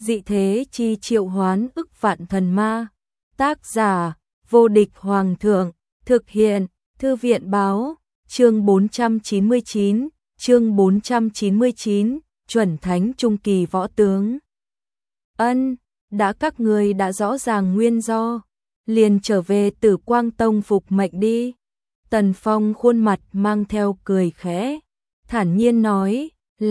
dị thế chi triệu hoán ức vạn thần ma. Tác giả, vô địch hoàng thượng, thực hiện, thư viện báo, chương 499, chương 499, chuẩn thánh trung kỳ võ tướng. Ân, các ngươi đã rõ ràng nguyên do, liền trở về Tử Quang Tông phục mệnh đi. Tần Phong khuôn mặt mang theo cười khẽ, thản nhiên nói,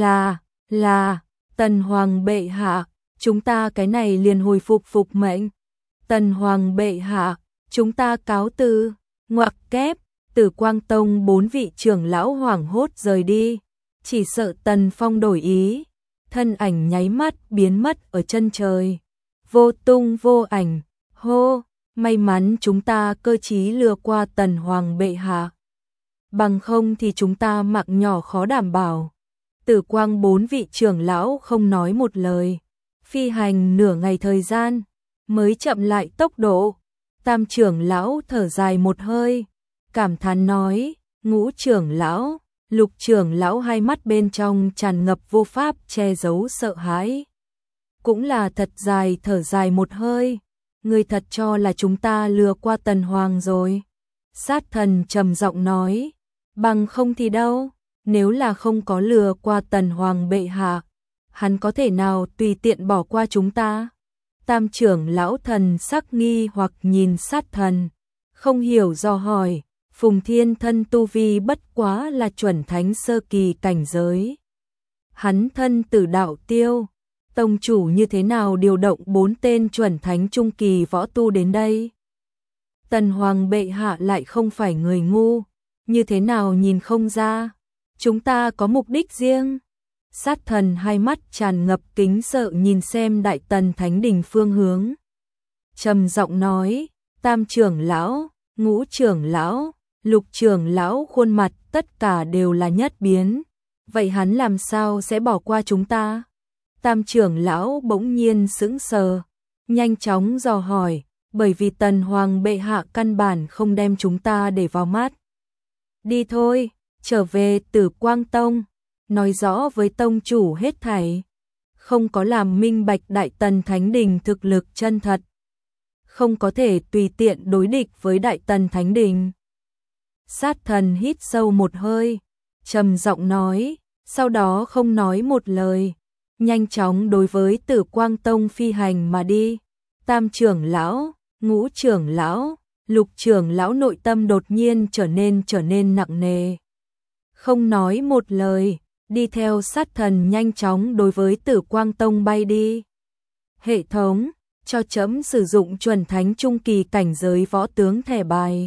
là, Tần Hoàng bệ hạ, chúng ta cái này liền hồi phục mệnh. Tần Hoàng bệ hạ, chúng ta cáo từ, ngoặc kép, Tử Quang Tông 4 vị trưởng lão hoảng hốt rời đi, chỉ sợ Tần Phong đổi ý, thân ảnh nháy mắt biến mất ở chân trời, vô tung vô ảnh. Hô, may mắn chúng ta cơ trí lừa qua Tần Hoàng bệ hạ, bằng không thì chúng ta mạng nhỏ khó đảm bảo. Tử Quang 4 vị trưởng lão không nói một lời, phi hành nửa ngày thời gian mới chậm lại tốc độ. Tam trưởng lão thở dài một hơi, cảm thán nói, Ngũ trưởng lão, Lục trưởng lão hai mắt bên trong tràn ngập vô pháp che giấu sợ hãi. Cũng là thật dài thở dài một hơi, người thật cho là chúng ta lừa qua Tần Hoàng rồi. Sát thần trầm giọng nói, bằng không thì đâu, nếu là không có lừa qua Tần Hoàng bệ hạ, hắn có thể nào tùy tiện bỏ qua chúng ta? Tam trưởng lão thần sắc nghi hoặc nhìn sát thần, không hiểu do hỏi, Phùng Thiên thân tu vi bất quá là chuẩn thánh sơ kỳ cảnh giới. Hắn thân tử đạo tiêu, tông chủ như thế nào điều động 4 tên chuẩn thánh trung kỳ võ tu đến đây? Tần Hoàng bệ hạ lại không phải người ngu, như thế nào nhìn không ra? Chúng ta có mục đích riêng. Sát thần hai mắt tràn ngập kính sợ nhìn xem Đại Tần Thánh Đình phương hướng. Trầm giọng nói, Tam trưởng lão, Ngũ trưởng lão, Lục trưởng lão khuôn mặt tất cả đều là nhất biến. Vậy hắn làm sao sẽ bỏ qua chúng ta? Tam trưởng lão bỗng nhiên sững sờ, nhanh chóng dò hỏi, bởi vì Tần Hoàng bệ hạ căn bản không đem chúng ta để vào mắt. Đi thôi, trở về Tử Quang Tông, nói rõ với tông chủ hết thảy. Không có làm minh bạch Đại Tần Thánh Đình thực lực chân thật, không có thể tùy tiện đối địch với Đại Tần Thánh Đình. Sát thần hít sâu một hơi, trầm giọng nói, sau đó không nói một lời, nhanh chóng đối với Tử Quang Tông phi hành mà đi. Tam trưởng lão, Ngũ trưởng lão, Lục trưởng lão nội tâm đột nhiên trở nên nặng nề. Không nói một lời, đi theo sát thần nhanh chóng đối với Tử Quang Tông bay đi. Hệ thống, cho chấm sử dụng chuẩn thánh trung kỳ cảnh giới võ tướng thẻ bài.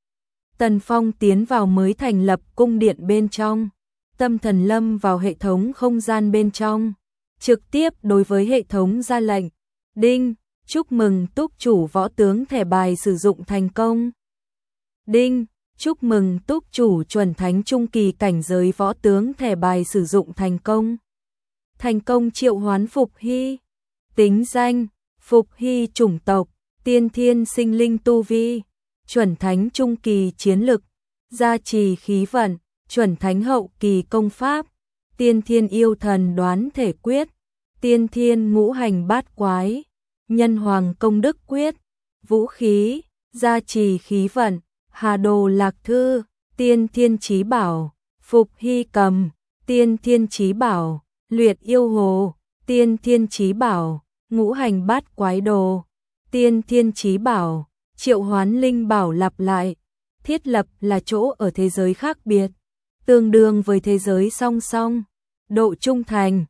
Tần Phong tiến vào mới thành lập cung điện bên trong, tâm thần lâm vào hệ thống không gian bên trong, trực tiếp đối với hệ thống ra lệnh, đinh, chúc mừng túc chủ võ tướng thẻ bài sử dụng thành công. Đinh, chúc mừng túc chủ chuẩn thánh trung kỳ cảnh giới võ tướng thẻ bài sử dụng thành công. Thành công triệu hoán Phục Hy. Tính danh, Phục Hy chủng tộc, tiên thiên sinh linh tu vi, chuẩn thánh trung kỳ chiến lực, gia trì khí vận, chuẩn thánh hậu kỳ công pháp, tiên thiên yêu thần đoán thể quyết, tiên thiên ngũ hành bát quái, nhân hoàng công đức quyết, vũ khí, gia trì khí vận, Hà Đồ Lạc Thư, tiên thiên chí bảo, Phục Hy cầm, tiên thiên chí bảo, Luyện yêu hồ, tiên thiên chí bảo, ngũ hành bát quái đồ, tiên thiên chí bảo, triệu hoán linh bảo lặp lại, thiết lập là chỗ ở thế giới khác biệt, tương đương với thế giới song song, độ trung thành,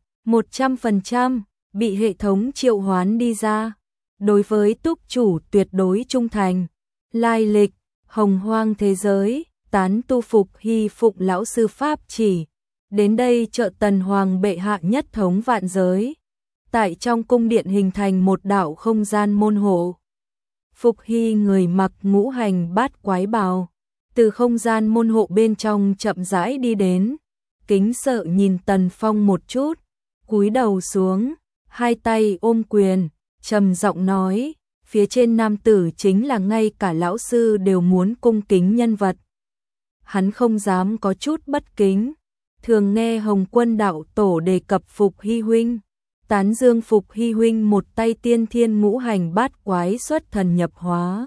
100%, bị hệ thống triệu hoán đi ra, đối với túc chủ tuyệt đối trung thành, lai lịch, hồng hoang thế giới, tán tu Phục Hy phụng lão sư pháp chỉ, đến đây trợ Tần Hoàng bệ hạ nhất thống vạn giới. Tại trong cung điện hình thành một đạo không gian môn hộ. Phục Hy người mặc ngũ hành bát quái bào, từ không gian môn hộ bên trong chậm rãi đi đến, kính sợ nhìn Tần Phong một chút, cúi đầu xuống, hai tay ôm quyền, trầm giọng nói, phía trên nam tử chính là ngay cả lão sư đều muốn cung kính nhân vật. Hắn không dám có chút bất kính, thường nghe Hồng Quân đạo tổ đề cập Phục Hy huynh, tán dương Phục Hy huynh một tay tiên thiên ngũ hành bát quái xuất thần nhập hóa.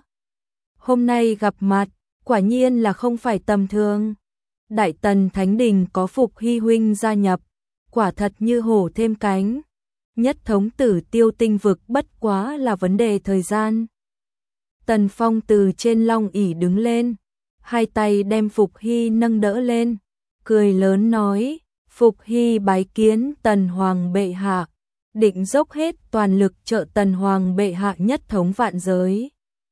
Hôm nay gặp mặt, quả nhiên là không phải tầm thường. Đại Tần Thánh Đình có Phục Hy huynh gia nhập, quả thật như hổ thêm cánh. Nhất thống Tử Tiêu tinh vực bất quá là vấn đề thời gian. Tần Phong từ trên long ỷ đứng lên, hai tay đem Phục Hy nâng đỡ lên, cười lớn nói: Phục Hy bái kiến Tần Hoàng bệ hạ, định dốc hết toàn lực trợ Tần Hoàng bệ hạ nhất thống vạn giới.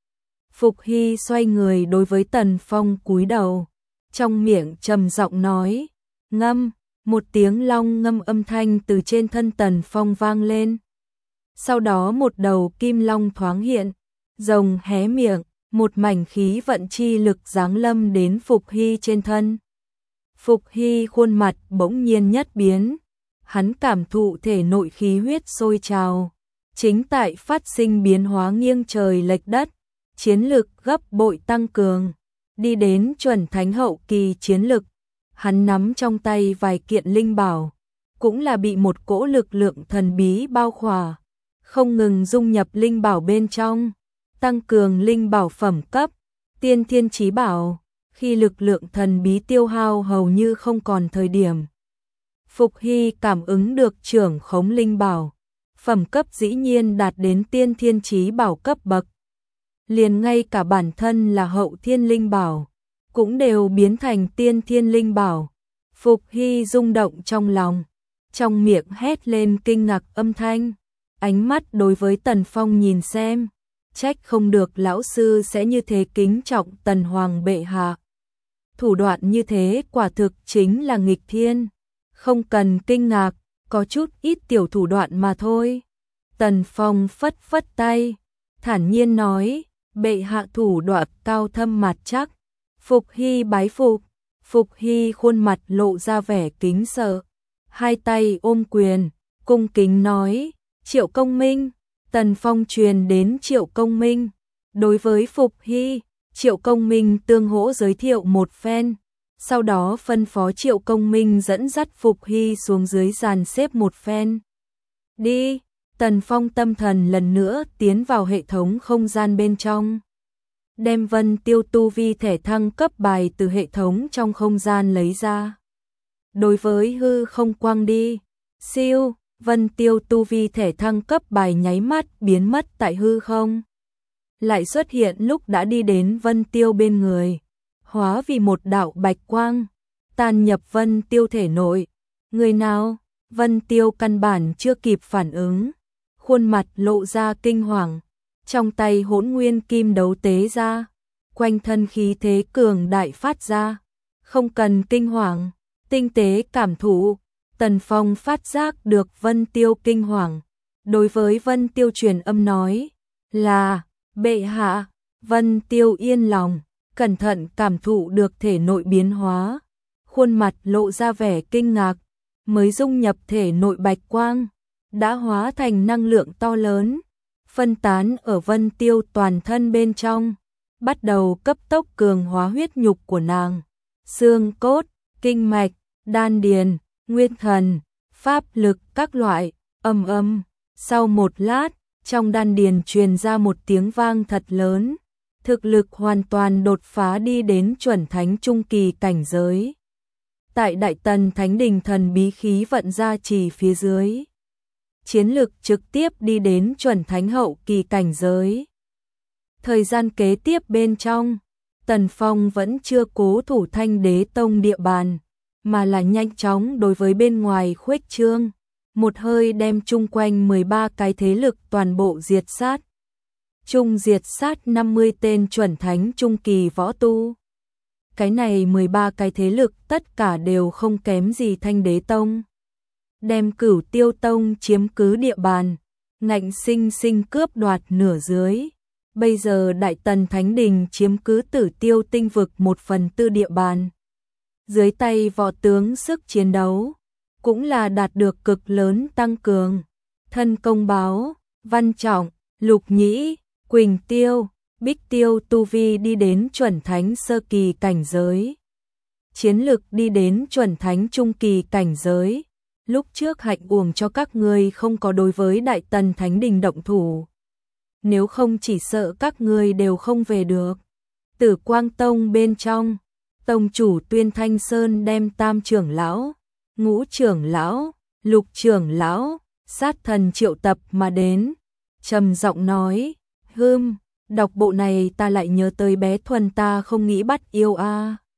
Phục Hy xoay người đối với Tần Phong cúi đầu, trong miệng trầm giọng nói: ngâm. Một tiếng long ngâm âm thanh từ trên thân Tần Phong vang lên. Sau đó một đầu kim long thoáng hiện, rồng hé miệng, một mảnh khí vận chi lực giáng lâm đến Phục Hy trên thân. Phục Hy khuôn mặt bỗng nhiên nhất biến, hắn cảm thụ thể nội khí huyết sôi trào, chính tại phát sinh biến hóa nghiêng trời lệch đất, chiến lực gấp bội tăng cường, đi đến chuẩn thánh hậu kỳ chiến lực. Hắn nắm trong tay vài kiện linh bảo, cũng là bị một cỗ lực lượng thần bí bao khỏa, không ngừng dung nhập linh bảo bên trong, tăng cường linh bảo phẩm cấp, tiên thiên chí bảo, khi lực lượng thần bí tiêu hao hầu như không còn thời điểm. Phục Hy cảm ứng được trưởng khống linh bảo, phẩm cấp dĩ nhiên đạt đến tiên thiên chí bảo cấp bậc. Liền ngay cả bản thân là hậu thiên linh bảo, cũng đều biến thành tiên thiên linh bảo. Phục Hy rung động trong lòng, trong miệng hét lên kinh ngạc âm thanh, ánh mắt đối với Tần Phong nhìn xem, trách không được lão sư sẽ như thế kính trọng Tần Hoàng bệ hạ. Thủ đoạn như thế quả thực chính là nghịch thiên, không cần kinh ngạc, có chút ít tiểu thủ đoạn mà thôi. Tần Phong phất phất tay, thản nhiên nói: bệ hạ thủ đoạn cao thâm mặt chắc. Phục Hy bái phục. Phục Hy khuôn mặt lộ ra vẻ kính sợ, hai tay ôm quyền, cung kính nói: Triệu Công Minh. Tần Phong truyền đến Triệu Công Minh. Đối với Phục Hy, Triệu Công Minh tương hỗ giới thiệu một phen, sau đó phân phó Triệu Công Minh dẫn dắt Phục Hy xuống dưới dàn xếp một phen. Đi. Tần Phong tâm thần lần nữa tiến vào hệ thống không gian bên trong, đem Vân Tiêu tu vi thể thăng cấp bài từ hệ thống trong không gian lấy ra. Đối với hư không quang đi, siêu, Vân Tiêu tu vi thể thăng cấp bài nháy mắt biến mất tại hư không. Lại xuất hiện lúc đã đi đến Vân Tiêu bên người, hóa vì một đạo bạch quang, tan nhập Vân Tiêu thể nội. Người nào? Vân Tiêu căn bản chưa kịp phản ứng, khuôn mặt lộ ra kinh hoàng. Trong tay Hỗn Nguyên Kim đấu tế ra, quanh thân khí thế cường đại phát ra, không cần kinh hoàng, tinh tế cảm thụ. Tần Phong phát giác được Vân Tiêu kinh hoàng, đối với Vân Tiêu truyền âm nói là: bệ hạ. Vân Tiêu yên lòng, cẩn thận cảm thụ được thể nội biến hóa, khuôn mặt lộ ra vẻ kinh ngạc, mới dung nhập thể nội bạch quang, đã hóa thành năng lượng to lớn, phân tán ở Vân Tiêu toàn thân bên trong, bắt đầu cấp tốc cường hóa huyết nhục của nàng, xương cốt, kinh mạch, đan điền, nguyên thần, pháp lực các loại. Ầm ầm. Sau một lát, trong đan điền truyền ra một tiếng vang thật lớn, thực lực hoàn toàn đột phá đi đến chuẩn thánh trung kỳ cảnh giới. Tại Đại Tần Thánh Đình thần bí khí vận gia trì phía dưới, chiến lực trực tiếp đi đến chuẩn thánh hậu kỳ cảnh giới. Thời gian kế tiếp bên trong, Tần Phong vẫn chưa cố thủ Thanh Đế Tông địa bàn, mà là nhanh chóng đối với bên ngoài khuếch trương, một hơi đem chung quanh 13 cái thế lực toàn bộ diệt sát. Chung diệt sát 50 tên chuẩn thánh trung kỳ võ tu. Cái này 13 cái thế lực tất cả đều không kém gì Thanh Đế Tông. Đem Cửu Tiêu Tông chiếm cứ địa bàn, ngạnh sinh sinh cướp đoạt nửa dưới. Bây giờ Đại Tần Thánh Đình chiếm cứ Tử Tiêu tinh vực 1/4 địa bàn. Dưới tay võ tướng sức chiến đấu cũng là đạt được cực lớn tăng cường. Thân Công Báo, Văn Trọng, Lục Nhĩ, Quỳnh Tiêu, Bích Tiêu tu vi đi đến chuẩn thánh sơ kỳ cảnh giới, chiến lực đi đến chuẩn thánh trung kỳ cảnh giới. lúc trước Hạnh uổng cho các ngươi không có đối với Đại Tần Thánh Đình động thủ. Nếu không chỉ sợ các ngươi đều không về được. Tử Quang Tông bên trong, tông chủ Tuyên Thanh Sơn đem Tam trưởng lão, Ngũ trưởng lão, Lục trưởng lão, sát thần triệu tập mà đến, trầm giọng nói, đọc bộ này ta lại nhớ tới bé Thuần ta không nghĩ bắt yêu a.